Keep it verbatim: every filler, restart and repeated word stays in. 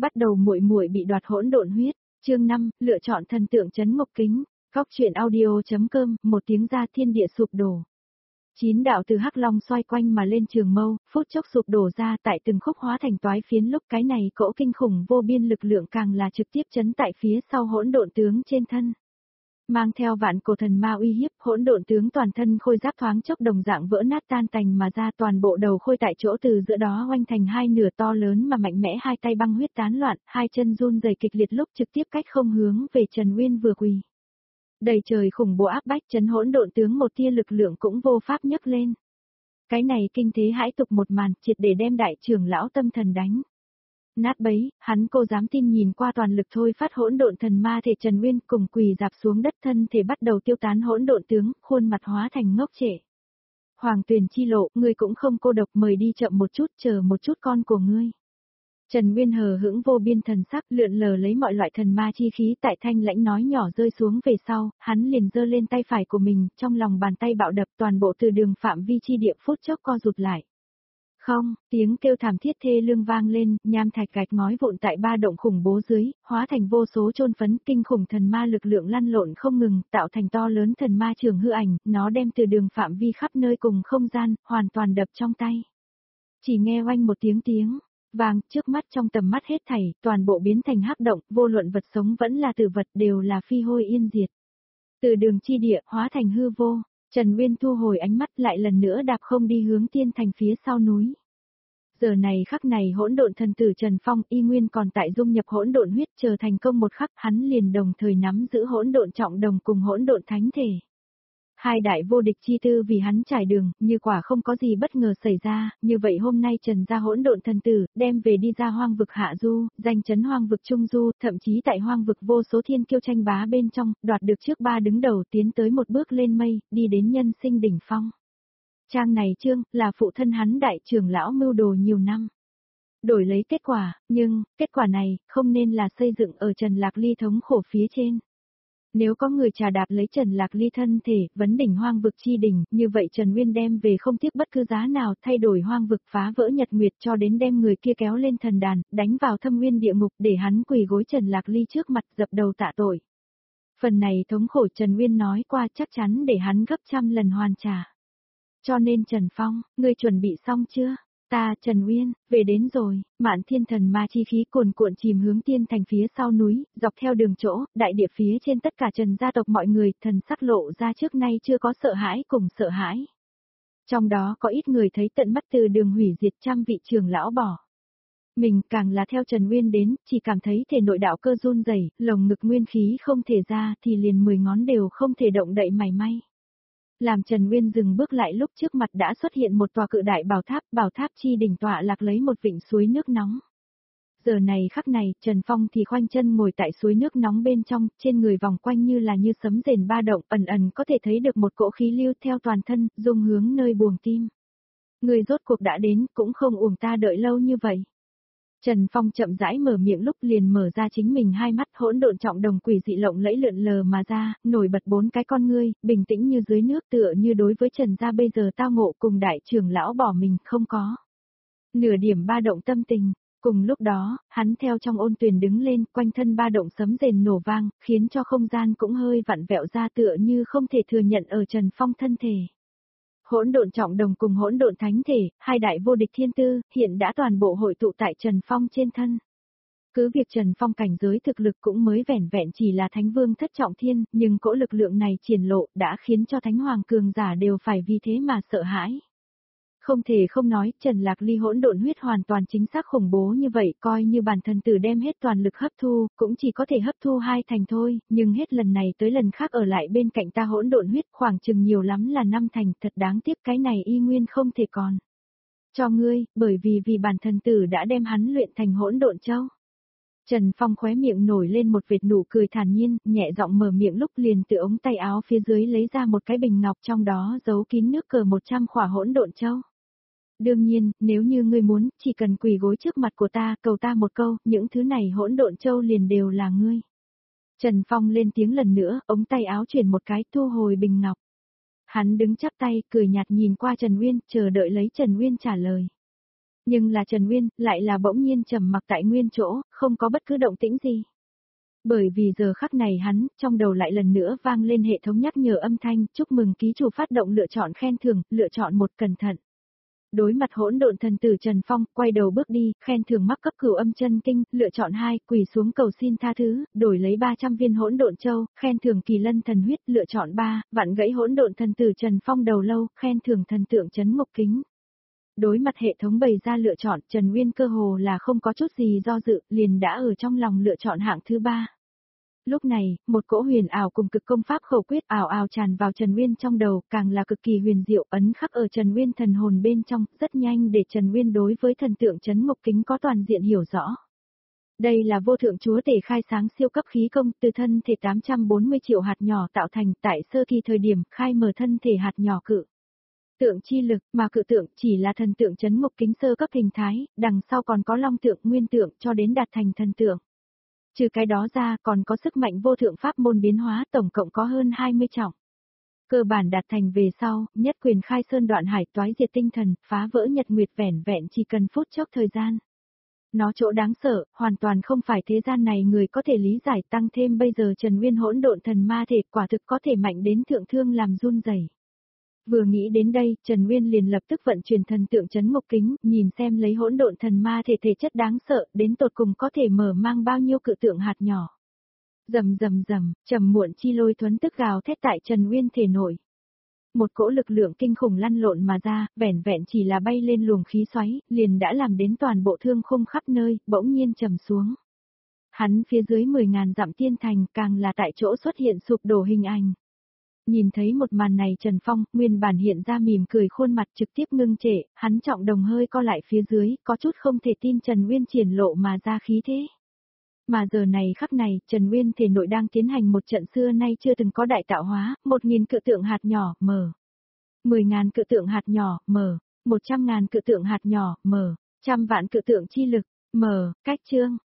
Bắt đầu muội muội bị đoạt hỗn độn huyết, chương năm, lựa chọn thần tượng trấn ngục kính, góc truyện audio.com, một tiếng ra thiên địa sụp đổ. Chín đạo từ hắc long xoay quanh mà lên trường mâu, phút chốc sụp đổ ra tại từng khúc hóa thành toái phiến, lúc cái này cỗ kinh khủng vô biên lực lượng càng là trực tiếp chấn tại phía sau hỗn độn tướng trên thân. Mang theo vạn cổ thần ma uy hiếp, hỗn độn tướng toàn thân khôi giáp thoáng chốc đồng dạng vỡ nát tan tành mà ra, toàn bộ đầu khôi tại chỗ từ giữa đó oanh thành hai nửa, to lớn mà mạnh mẽ, hai tay băng huyết tán loạn, hai chân run rẩy kịch liệt lúc trực tiếp cách không hướng về Trần Uyên vừa quỳ. Đầy trời khủng bố áp bách chấn hỗn độn tướng một tia lực lượng cũng vô pháp nhấc lên. Cái này kinh thế hãi tục một màn, triệt để đem đại trưởng lão tâm thần đánh nát bấy, hắn cô dám tin nhìn qua toàn lực thôi phát hỗn độn thần ma thể Trần Uyên cùng quỳ dạp xuống đất, thân thể bắt đầu tiêu tán hỗn độn tướng, khuôn mặt hóa thành ngốc trệ. Hoàng Tuyền chi lộ, ngươi cũng không cô độc, mời đi chậm một chút, chờ một chút con của ngươi. Trần Uyên hờ hững vô biên thần sắc, lượn lờ lấy mọi loại thần ma chi khí tại thanh lãnh nói nhỏ rơi xuống về sau, hắn liền giơ lên tay phải của mình, trong lòng bàn tay bạo đập, toàn bộ từ đường phạm vi chi địa phút chốc co rụt lại. Không, tiếng kêu thảm thiết thê lương vang lên, nham thạch gạch ngói vụn tại ba động khủng bố dưới, hóa thành vô số chôn phấn, kinh khủng thần ma lực lượng lăn lộn không ngừng, tạo thành to lớn thần ma trường hư ảnh, nó đem từ đường phạm vi khắp nơi cùng không gian, hoàn toàn đập trong tay. Chỉ nghe oanh một tiếng tiếng vàng, trước mắt trong tầm mắt hết thảy, toàn bộ biến thành hắc động, vô luận vật sống vẫn là tử vật đều là phi hôi yên diệt. Từ đường chi địa, hóa thành hư vô. Trần Uyên thu hồi ánh mắt, lại lần nữa đạp không đi hướng tiên thành phía sau núi. Giờ này khắc này hỗn độn thần tử Trần Phong y nguyên còn tại dung nhập hỗn độn huyết, chờ thành công một khắc, hắn liền đồng thời nắm giữ hỗn độn trọng đồng cùng hỗn độn thánh thể. Hai đại vô địch chi tư vì hắn trải đường, như quả không có gì bất ngờ xảy ra, như vậy hôm nay Trần gia hỗn độn thần tử, đem về đi ra hoang vực hạ du, danh chấn hoang vực trung du, thậm chí tại hoang vực vô số thiên kiêu tranh bá bên trong, đoạt được trước ba đứng đầu, tiến tới một bước lên mây, đi đến nhân sinh đỉnh phong. Trang này chương, là phụ thân hắn đại trưởng lão mưu đồ nhiều năm. Đổi lấy kết quả, nhưng, kết quả này, không nên là xây dựng ở Trần Lạc Ly thống khổ phía trên. Nếu có người trà đạp lấy Trần Lạc Ly thân thể, vấn đỉnh hoang vực chi đỉnh, như vậy Trần Uyên đem về không tiếc bất cứ giá nào, thay đổi hoang vực, phá vỡ nhật nguyệt, cho đến đem người kia kéo lên thần đàn, đánh vào thâm nguyên địa ngục, để hắn quỳ gối Trần Lạc Ly trước mặt, dập đầu tạ tội. Phần này thống khổ Trần Uyên nói qua, chắc chắn để hắn gấp trăm lần hoàn trả. Cho nên Trần Phong, ngươi chuẩn bị xong chưa? Ta, Trần Uyên, về đến rồi. Mạn thiên thần ma chi khí cuồn cuộn chìm hướng tiên thành phía sau núi, dọc theo đường chỗ, đại địa phía trên tất cả Trần gia tộc mọi người, thần sắc lộ ra trước nay chưa có sợ hãi cùng sợ hãi. Trong đó có ít người thấy tận mắt từ đường hủy diệt trăm vị trưởng lão bỏ. Mình càng là theo Trần Uyên đến, chỉ cảm thấy thể nội đạo cơ run rẩy, lồng ngực nguyên khí không thể ra thì liền mười ngón đều không thể động đậy mảy may. Làm Trần Uyên dừng bước lại lúc trước mặt đã xuất hiện một tòa cự đại bảo tháp, bảo tháp chi đỉnh tọa lạc lấy một vịnh suối nước nóng. Giờ này khắc này, Trần Phong thì khoanh chân ngồi tại suối nước nóng bên trong, trên người vòng quanh như là như sấm rền ba động, ẩn ẩn có thể thấy được một cỗ khí lưu theo toàn thân, dung hướng nơi buồng tim. Người rốt cuộc đã đến, cũng không uổng ta đợi lâu như vậy. Trần Phong chậm rãi mở miệng lúc liền mở ra chính mình hai mắt, hỗn độn trọng đồng quỷ dị lộng lẫy lượn lờ mà ra, nổi bật bốn cái con ngươi, bình tĩnh như dưới nước, tựa như đối với Trần gia bây giờ tao ngộ cùng đại trưởng lão bỏ mình không có nửa điểm ba động tâm tình. Cùng lúc đó, hắn theo trong ôn tuyền đứng lên, quanh thân ba động sấm rền nổ vang, khiến cho không gian cũng hơi vặn vẹo ra, tựa như không thể thừa nhận ở Trần Phong thân thể. Hỗn độn trọng đồng cùng hỗn độn thánh thể, hai đại vô địch thiên tư, hiện đã toàn bộ hội tụ tại Trần Phong trên thân. Cứ việc Trần Phong cảnh giới thực lực cũng mới vẻn vẹn chỉ là thánh vương thất trọng thiên, nhưng cỗ lực lượng này triển lộ đã khiến cho thánh hoàng cường giả đều phải vì thế mà sợ hãi. Không thể không nói, Trần Lạc Ly hỗn độn huyết hoàn toàn chính xác khủng bố như vậy, coi như bản thân tử đem hết toàn lực hấp thu, cũng chỉ có thể hấp thu hai thành thôi, nhưng hết lần này tới lần khác ở lại bên cạnh ta hỗn độn huyết khoảng chừng nhiều lắm là năm thành, thật đáng tiếc cái này y nguyên không thể còn cho ngươi, bởi vì vì bản thân tử đã đem hắn luyện thành hỗn độn châu. Trần Phong khóe miệng nổi lên một vệt nụ cười thản nhiên, nhẹ giọng mở miệng lúc liền từ ống tay áo phía dưới lấy ra một cái bình ngọc, trong đó giấu kín nước cờ một trăm khỏa hỗn độn châu. Đương nhiên, nếu như ngươi muốn, chỉ cần quỳ gối trước mặt của ta, cầu ta một câu, những thứ này hỗn độn châu liền đều là ngươi. Trần Phong lên tiếng lần nữa, ống tay áo chuyển một cái, thu hồi bình ngọc. Hắn đứng chắp tay, cười nhạt nhìn qua Trần Uyên, chờ đợi lấy Trần Uyên trả lời. Nhưng là Trần Nguyên, lại là bỗng nhiên trầm mặc tại nguyên chỗ, không có bất cứ động tĩnh gì. Bởi vì giờ khắc này hắn, trong đầu lại lần nữa vang lên hệ thống nhắc nhở âm thanh, chúc mừng ký chủ phát động lựa chọn khen thưởng, lựa chọn một cẩn thận. Đối mặt hỗn độn thần tử Trần Phong, quay đầu bước đi, khen thưởng mắc cấp cửu âm chân kinh, lựa chọn hai, quỳ xuống cầu xin tha thứ, đổi lấy ba trăm viên hỗn độn châu, khen thưởng kỳ lân thần huyết, lựa chọn ba, vặn gãy hỗn độn thần tử Trần Phong đầu lâu, khen thưởng thần tượng trấn ngục kính. Đối mặt hệ thống bày ra lựa chọn, Trần Nguyên cơ hồ là không có chút gì do dự, liền đã ở trong lòng lựa chọn hạng thứ ba. Lúc này, một cỗ huyền ảo cùng cực công pháp khẩu quyết ảo ảo tràn vào Trần Nguyên trong đầu, càng là cực kỳ huyền diệu ấn khắc ở Trần Nguyên thần hồn bên trong, rất nhanh để Trần Nguyên đối với thần tượng trấn ngục kính có toàn diện hiểu rõ. Đây là vô thượng chúa tể khai sáng siêu cấp khí công từ thân thể tám trăm bốn mươi triệu hạt nhỏ tạo thành tại sơ kỳ thời điểm khai mở thân thể hạt nhỏ cự. Tượng chi lực, mà cự tượng chỉ là thần tượng trấn ngục kính sơ cấp hình thái, đằng sau còn có long tượng nguyên tượng cho đến đạt thành thần tượng. Trừ cái đó ra còn có sức mạnh vô thượng pháp môn biến hóa tổng cộng có hơn hai mươi trọng. Cơ bản đạt thành về sau, nhất quyền khai sơn đoạn hải toái diệt tinh thần, phá vỡ nhật nguyệt vẻn vẹn chỉ cần phút chốc thời gian. Nó chỗ đáng sợ, hoàn toàn không phải thế gian này người có thể lý giải tăng thêm bây giờ Trần Nguyên hỗn độn thần ma thể quả thực có thể mạnh đến thượng thương làm run rẩy. Vừa nghĩ đến đây, Trần Nguyên liền lập tức vận chuyển thần tượng trấn ngục kính, nhìn xem lấy hỗn độn thần ma thể thể chất đáng sợ, đến tột cùng có thể mở mang bao nhiêu cự tượng hạt nhỏ. Rầm rầm rầm, trầm muộn chi lôi thuấn tức gào thét tại Trần Nguyên thể nổi. Một cỗ lực lượng kinh khủng lăn lộn mà ra, vẻn vẹn chỉ là bay lên luồng khí xoáy, liền đã làm đến toàn bộ thương khung khắp nơi, bỗng nhiên trầm xuống. Hắn phía dưới mười ngàn dặm tiên thành, càng là tại chỗ xuất hiện sụp đổ hình ảnh. Nhìn thấy một màn này Trần Phong, nguyên bản hiện ra mỉm cười khuôn mặt trực tiếp ngưng trệ, hắn trọng đồng hơi co lại phía dưới, có chút không thể tin Trần Nguyên triển lộ mà ra khí thế. Mà giờ này khắc này, Trần Nguyên thể nội đang tiến hành một trận xưa nay chưa từng có đại tạo hóa, một nghìn cự tượng hạt nhỏ, mở. Mười ngàn cự tượng hạt nhỏ, mở. Một trăm ngàn cự tượng hạt nhỏ, mở. Trăm vạn cự tượng chi lực, mở. Cách chương,